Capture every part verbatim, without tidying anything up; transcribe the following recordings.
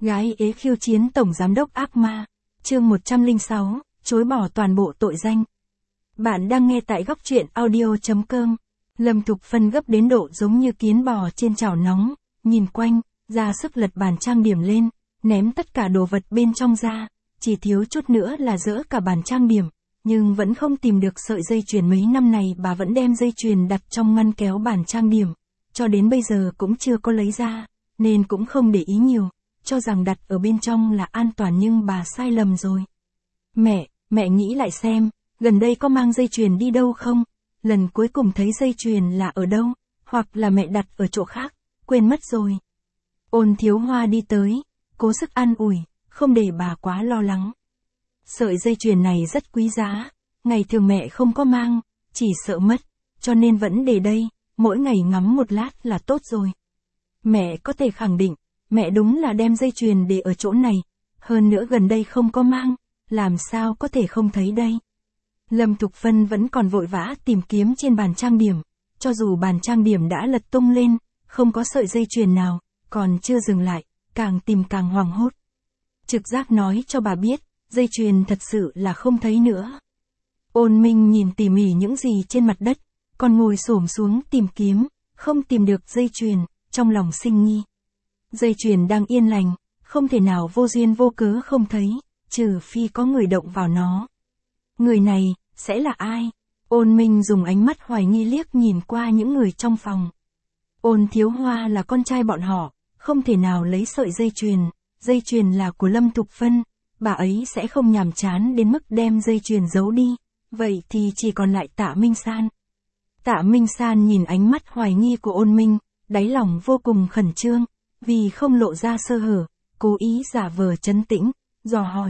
Gái ế khiêu chiến tổng giám đốc ác ma. Chương một trăm lẻ sáu, chối bỏ toàn bộ tội danh. Bạn đang nghe tại góc truyện audio chấm com. Lâm Thục Phân gấp đến độ giống như kiến bò trên chảo nóng, nhìn quanh, ra sức lật bàn trang điểm lên, ném tất cả đồ vật bên trong ra, chỉ thiếu chút nữa là dỡ cả bàn trang điểm, nhưng vẫn không tìm được sợi dây chuyền. Mấy năm này bà vẫn đem dây chuyền đặt trong ngăn kéo bàn trang điểm, cho đến bây giờ cũng chưa có lấy ra, nên cũng không để ý nhiều, cho rằng đặt ở bên trong là an toàn, nhưng bà sai lầm rồi. Mẹ, mẹ nghĩ lại xem, gần đây có mang dây chuyền đi đâu không? Lần cuối cùng thấy dây chuyền là ở đâu? Hoặc là mẹ đặt ở chỗ khác, quên mất rồi. Ôn Thiếu Hoa đi tới, cố sức an ủi, không để bà quá lo lắng. Sợi dây chuyền này rất quý giá, ngày thường mẹ không có mang, chỉ sợ mất, cho nên vẫn để đây, mỗi ngày ngắm một lát là tốt rồi. Mẹ có thể khẳng định, mẹ đúng là đem dây chuyền để ở chỗ này, hơn nữa gần đây không có mang, làm sao có thể không thấy đây. Lâm Thục Phân vẫn còn vội vã tìm kiếm trên bàn trang điểm, cho dù bàn trang điểm đã lật tung lên, không có sợi dây chuyền nào, còn chưa dừng lại, càng tìm càng hoảng hốt. Trực giác nói cho bà biết, dây chuyền thật sự là không thấy nữa. Ôn Minh nhìn tỉ mỉ những gì trên mặt đất, còn ngồi xổm xuống tìm kiếm, không tìm được dây chuyền, trong lòng sinh nghi. Dây chuyền đang yên lành, không thể nào vô duyên vô cớ không thấy, trừ phi có người động vào nó. Người này, sẽ là ai? Ôn Minh dùng ánh mắt hoài nghi liếc nhìn qua những người trong phòng. Ôn Thiếu Hoa là con trai bọn họ, không thể nào lấy sợi dây chuyền, dây chuyền là của Lâm Thục Phân, bà ấy sẽ không nhàm chán đến mức đem dây chuyền giấu đi, vậy thì chỉ còn lại Tạ Minh San. Tạ Minh San nhìn ánh mắt hoài nghi của Ôn Minh, đáy lòng vô cùng khẩn trương, vì không lộ ra sơ hở, cố ý giả vờ trấn tĩnh, dò hỏi.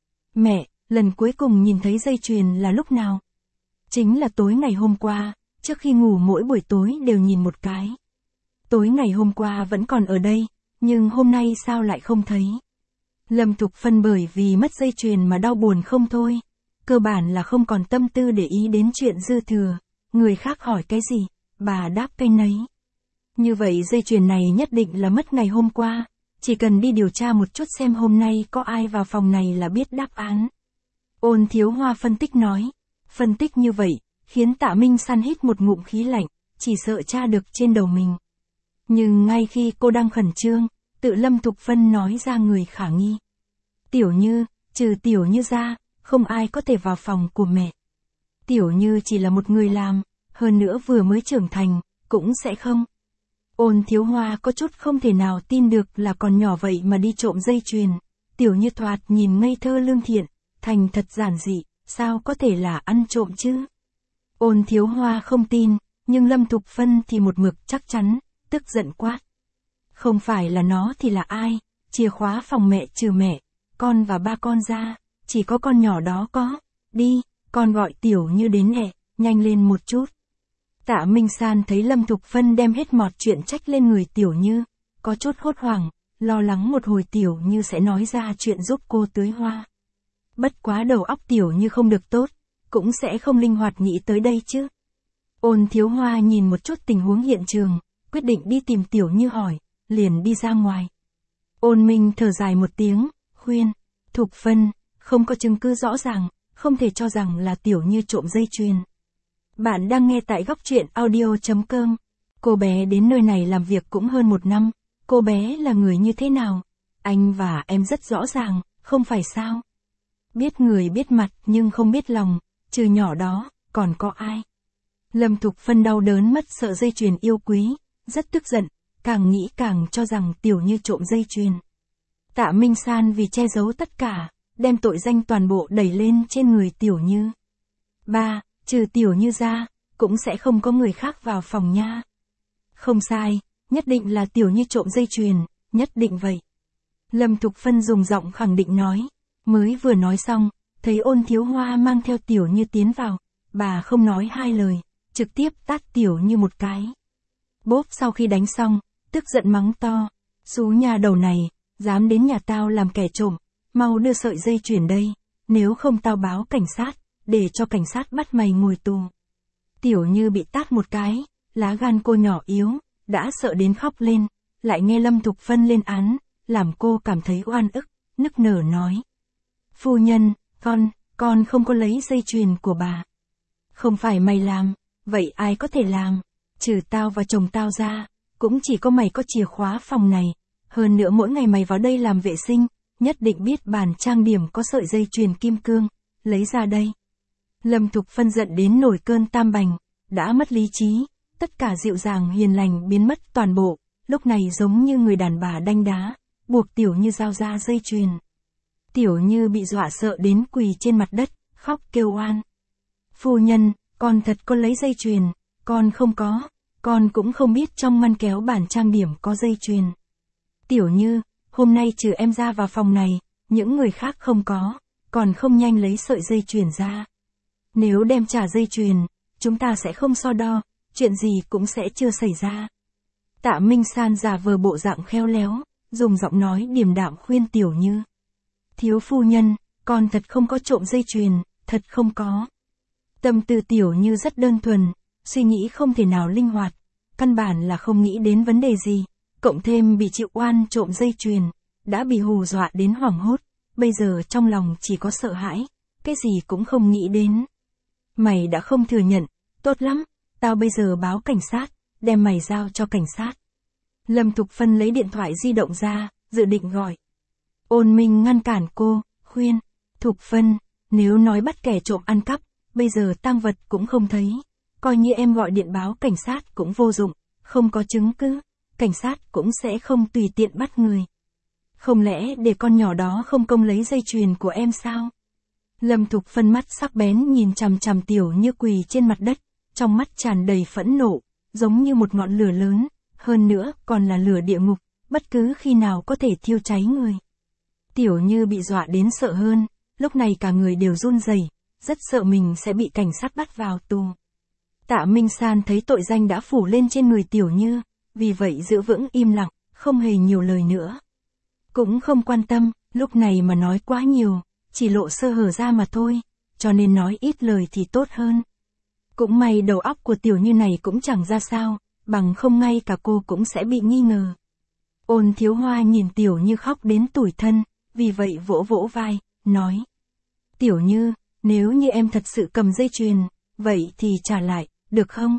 Mẹ, lần cuối cùng nhìn thấy dây chuyền là lúc nào? Chính là tối ngày hôm qua, trước khi ngủ mỗi buổi tối đều nhìn một cái. Tối ngày hôm qua vẫn còn ở đây, nhưng hôm nay sao lại không thấy? Lâm Thục Phân bởi vì mất dây chuyền mà đau buồn không thôi, cơ bản là không còn tâm tư để ý đến chuyện dư thừa, người khác hỏi cái gì, bà đáp cái nấy. Như vậy dây chuyền này nhất định là mất ngày hôm qua, chỉ cần đi điều tra một chút xem hôm nay có ai vào phòng này là biết đáp án. Ôn Thiếu Hoa phân tích nói, phân tích như vậy, khiến Tạ Minh San hít một ngụm khí lạnh, chỉ sợ tra được trên đầu mình. Nhưng ngay khi cô đang khẩn trương, tự Lâm Thục Phân nói ra người khả nghi. Tiểu Như, trừ Tiểu Như ra, không ai có thể vào phòng của mẹ. Tiểu Như chỉ là một người làm, hơn nữa vừa mới trưởng thành, cũng sẽ không. Ôn Thiếu Hoa có chút không thể nào tin được là còn nhỏ vậy mà đi trộm dây chuyền. Tiểu Như thoạt nhìn ngây thơ lương thiện, thành thật giản dị, sao có thể là ăn trộm chứ? Ôn Thiếu Hoa không tin, nhưng Lâm Thục Phân thì một mực chắc chắn, tức giận quát. Không phải là nó thì là ai? Chìa khóa phòng mẹ trừ mẹ, con và ba con ra, chỉ có con nhỏ đó có. Đi, con gọi Tiểu Như đến nè, nhanh lên một chút. Tạ Minh San thấy Lâm Thục Phân đem hết mọt chuyện trách lên người Tiểu Như, có chút hốt hoảng, lo lắng một hồi Tiểu Như sẽ nói ra chuyện giúp cô tưới hoa. Bất quá đầu óc Tiểu Như không được tốt, cũng sẽ không linh hoạt nghĩ tới đây chứ. Ôn Thiếu Hoa nhìn một chút tình huống hiện trường, quyết định đi tìm Tiểu Như hỏi, liền đi ra ngoài. Ôn Minh thở dài một tiếng, khuyên, Thục Phân, không có chứng cứ rõ ràng, không thể cho rằng là Tiểu Như trộm dây chuyền. Bạn đang nghe tại góc truyện audio chấm com. Cô bé đến nơi này làm việc cũng hơn một năm, cô bé là người như thế nào? Anh và em rất rõ ràng, không phải sao? Biết người biết mặt nhưng không biết lòng, trừ nhỏ đó, còn có ai? Lâm Thục Phân đau đớn mất sợi dây chuyền yêu quý, rất tức giận, càng nghĩ càng cho rằng Tiểu Như trộm dây chuyền. Tạ Minh San vì che giấu tất cả, đem tội danh toàn bộ đẩy lên trên người Tiểu Như. Ba, trừ Tiểu Như ra, cũng sẽ không có người khác vào phòng nha. Không sai, nhất định là Tiểu Như trộm dây chuyền, nhất định vậy. Lâm Thục Phân dùng giọng khẳng định nói, mới vừa nói xong, thấy Ôn Thiếu Hoa mang theo Tiểu Như tiến vào, bà không nói hai lời, trực tiếp tát Tiểu Như một cái. Bốp sau khi đánh xong, tức giận mắng to, xú nhà đầu này, dám đến nhà tao làm kẻ trộm, mau đưa sợi dây chuyền đây, nếu không tao báo cảnh sát, để cho cảnh sát bắt mày ngồi tù. Tiểu Như bị tát một cái, lá gan cô nhỏ yếu, đã sợ đến khóc lên, lại nghe Lâm Thục Phân lên án, làm cô cảm thấy oan ức, nức nở nói. Phu nhân, con, con không có lấy dây chuyền của bà. Không phải mày làm, vậy ai có thể làm? Trừ tao và chồng tao ra, cũng chỉ có mày có chìa khóa phòng này. Hơn nữa mỗi ngày mày vào đây làm vệ sinh, nhất định biết bàn trang điểm có sợi dây chuyền kim cương, lấy ra đây. Lâm Thục Phân giận đến nổi cơn tam bành, đã mất lý trí, tất cả dịu dàng hiền lành biến mất toàn bộ, lúc này giống như người đàn bà đanh đá, buộc Tiểu Như giao ra dây chuyền. Tiểu Như bị dọa sợ đến quỳ trên mặt đất, khóc kêu oan. Phu nhân, con thật có lấy dây chuyền, con không có, con cũng không biết trong ngăn kéo bàn trang điểm có dây chuyền. Tiểu Như, hôm nay trừ em ra vào phòng này, những người khác không có, còn không nhanh lấy sợi dây chuyền ra. Nếu đem trả dây chuyền, chúng ta sẽ không so đo, chuyện gì cũng sẽ chưa xảy ra. Tạ Minh San giả vờ bộ dạng khéo léo, dùng giọng nói điềm đạm khuyên Tiểu Như. Thiếu phu nhân, con thật không có trộm dây chuyền, thật không có. Tâm tư Tiểu Như rất đơn thuần, suy nghĩ không thể nào linh hoạt, căn bản là không nghĩ đến vấn đề gì, cộng thêm bị chịu oan trộm dây chuyền, đã bị hù dọa đến hoảng hốt, bây giờ trong lòng chỉ có sợ hãi, cái gì cũng không nghĩ đến. Mày đã không thừa nhận, tốt lắm, tao bây giờ báo cảnh sát, đem mày giao cho cảnh sát. Lâm Thục Phân lấy điện thoại di động ra, dự định gọi. Ôn Minh ngăn cản cô, khuyên, Thục Phân, nếu nói bắt kẻ trộm ăn cắp, bây giờ tang vật cũng không thấy, coi như em gọi điện báo cảnh sát cũng vô dụng, không có chứng cứ, cảnh sát cũng sẽ không tùy tiện bắt người. Không lẽ để con nhỏ đó không công lấy dây chuyền của em sao? Lâm Thục Phân mắt sắc bén nhìn chằm chằm Tiểu Như quỳ trên mặt đất, trong mắt tràn đầy phẫn nộ, giống như một ngọn lửa lớn, hơn nữa còn là lửa địa ngục, bất cứ khi nào có thể thiêu cháy người. Tiểu Như bị dọa đến sợ hơn, lúc này cả người đều run rẩy, rất sợ mình sẽ bị cảnh sát bắt vào tù. Tạ Minh San thấy tội danh đã phủ lên trên người Tiểu Như, vì vậy giữ vững im lặng, không hề nhiều lời nữa. Cũng không quan tâm, lúc này mà nói quá nhiều, chỉ lộ sơ hở ra mà thôi, cho nên nói ít lời thì tốt hơn. Cũng may đầu óc của Tiểu Như này cũng chẳng ra sao, bằng không ngay cả cô cũng sẽ bị nghi ngờ. Ôn Thiếu Hoa nhìn Tiểu Như khóc đến tủi thân, vì vậy vỗ vỗ vai, nói. Tiểu Như, nếu như em thật sự cầm dây chuyền, vậy thì trả lại, được không?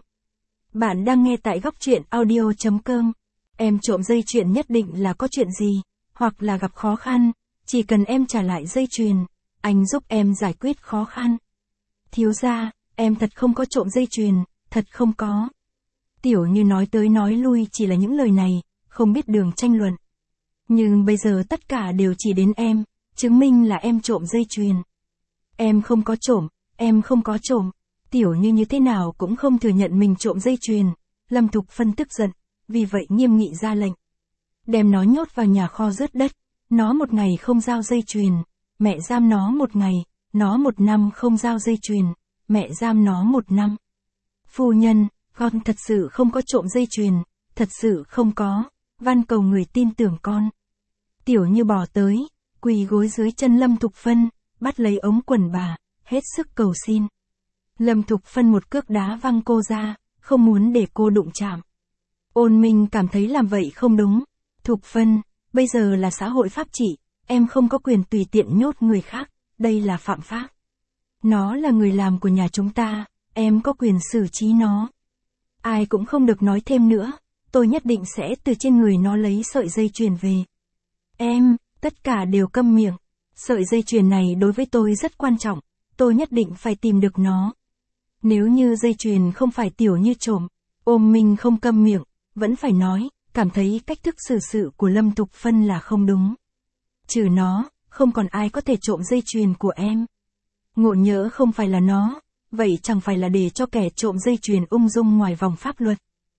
Bạn đang nghe tại góc truyện audio chấm com. Em trộm dây chuyền nhất định là có chuyện gì, hoặc là gặp khó khăn, chỉ cần em trả lại dây chuyền, anh giúp em giải quyết khó khăn. Thiếu gia, em thật không có trộm dây chuyền, thật không có. Tiểu Như nói tới nói lui chỉ là những lời này, không biết đường tranh luận. Nhưng bây giờ tất cả đều chỉ đến em, chứng minh là em trộm dây chuyền. Em không có trộm, em không có trộm. Tiểu Như như thế nào cũng không thừa nhận mình trộm dây chuyền. Lâm Thục Phân tức giận, vì vậy nghiêm nghị ra lệnh. Đem nó nhốt vào nhà kho rớt đất, nó một ngày không giao dây chuyền, mẹ giam nó một ngày, nó một năm không giao dây chuyền, mẹ giam nó một năm. Phu nhân, con thật sự không có trộm dây chuyền, thật sự không có, van cầu người tin tưởng con. Tiểu Như bỏ tới, quỳ gối dưới chân Lâm Thục Phân, bắt lấy ống quần bà, hết sức cầu xin. Lâm Thục Phân một cước đá văng cô ra, không muốn để cô đụng chạm. Ôn Minh cảm thấy làm vậy không đúng. Thục Phân, bây giờ là xã hội pháp trị, em không có quyền tùy tiện nhốt người khác, đây là phạm pháp. Nó là người làm của nhà chúng ta, em có quyền xử trí nó. Ai cũng không được nói thêm nữa, tôi nhất định sẽ từ trên người nó lấy sợi dây chuyền về. Em, tất cả đều câm miệng, sợi dây chuyền này đối với tôi rất quan trọng, tôi nhất định phải tìm được nó. Nếu như dây chuyền không phải Tiểu Như trộm, Ôn Minh không câm miệng, vẫn phải nói, cảm thấy cách thức xử sự của Lâm Thục Phân là không đúng. Trừ nó, không còn ai có thể trộm dây chuyền của em. Ngộ nhỡ không phải là nó, vậy chẳng phải là để cho kẻ trộm dây chuyền ung dung ngoài vòng pháp luật.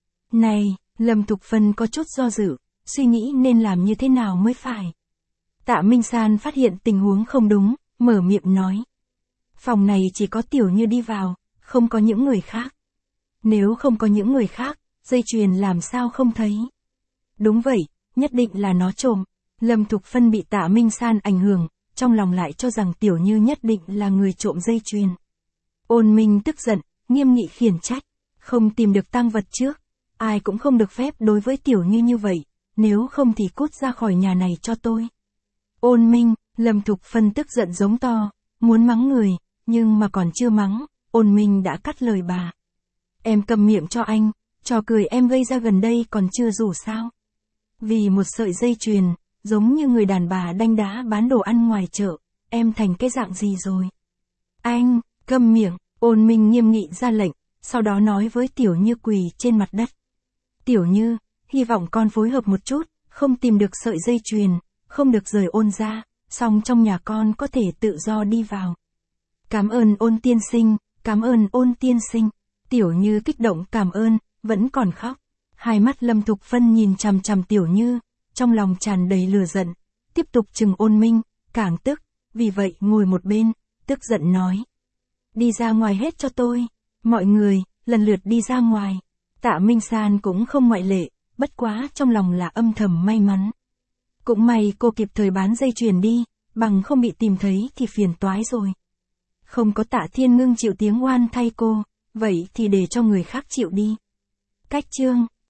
Này, Lâm Thục Phân có chút do dự, suy nghĩ nên làm như thế nào mới phải. Tạ Minh San phát hiện tình huống không đúng, mở miệng nói. Phòng này chỉ có Tiểu Như đi vào, không có những người khác. Nếu không có những người khác, dây chuyền làm sao không thấy? Đúng vậy, nhất định là nó trộm. Lâm Thục Phân bị Tạ Minh San ảnh hưởng, trong lòng lại cho rằng Tiểu Như nhất định là người trộm dây chuyền. Ôn Minh tức giận, nghiêm nghị khiển trách, không tìm được tang vật trước, ai cũng không được phép đối với Tiểu Như như vậy, nếu không thì cút ra khỏi nhà này cho tôi. Ôn Minh, Lâm Thục Phân tức giận giống to, muốn mắng người, nhưng mà còn chưa mắng, Ôn Minh đã cắt lời bà. Em cầm miệng cho anh, trò cười em gây ra gần đây còn chưa đủ sao? Vì một sợi dây chuyền, giống như người đàn bà đanh đá bán đồ ăn ngoài chợ, em thành cái dạng gì rồi? Anh, câm miệng, Ôn Minh nghiêm nghị ra lệnh, sau đó nói với Tiểu Như quỳ trên mặt đất. Tiểu Như, hy vọng con phối hợp một chút, không tìm được sợi dây chuyền, không được rời Ôn ra, xong trong nhà con có thể tự do đi vào. Cảm ơn Ôn tiên sinh, cảm ơn Ôn tiên sinh. Tiểu Như kích động cảm ơn, vẫn còn khóc. Hai mắt Lâm Thục Phân nhìn chằm chằm Tiểu Như, trong lòng tràn đầy lửa giận, tiếp tục trừng Ôn Minh, càng tức, vì vậy ngồi một bên, tức giận nói. Đi ra ngoài hết cho tôi. Mọi người, lần lượt đi ra ngoài. Tạ Minh San cũng không ngoại lệ, bất quá trong lòng là âm thầm may mắn. Cũng may cô kịp thời bán dây chuyền đi, bằng không bị tìm thấy thì phiền toái rồi. Không có Tạ Thiên Ngưng chịu tiếng oan thay cô, vậy thì để cho người khác chịu đi. Cách chương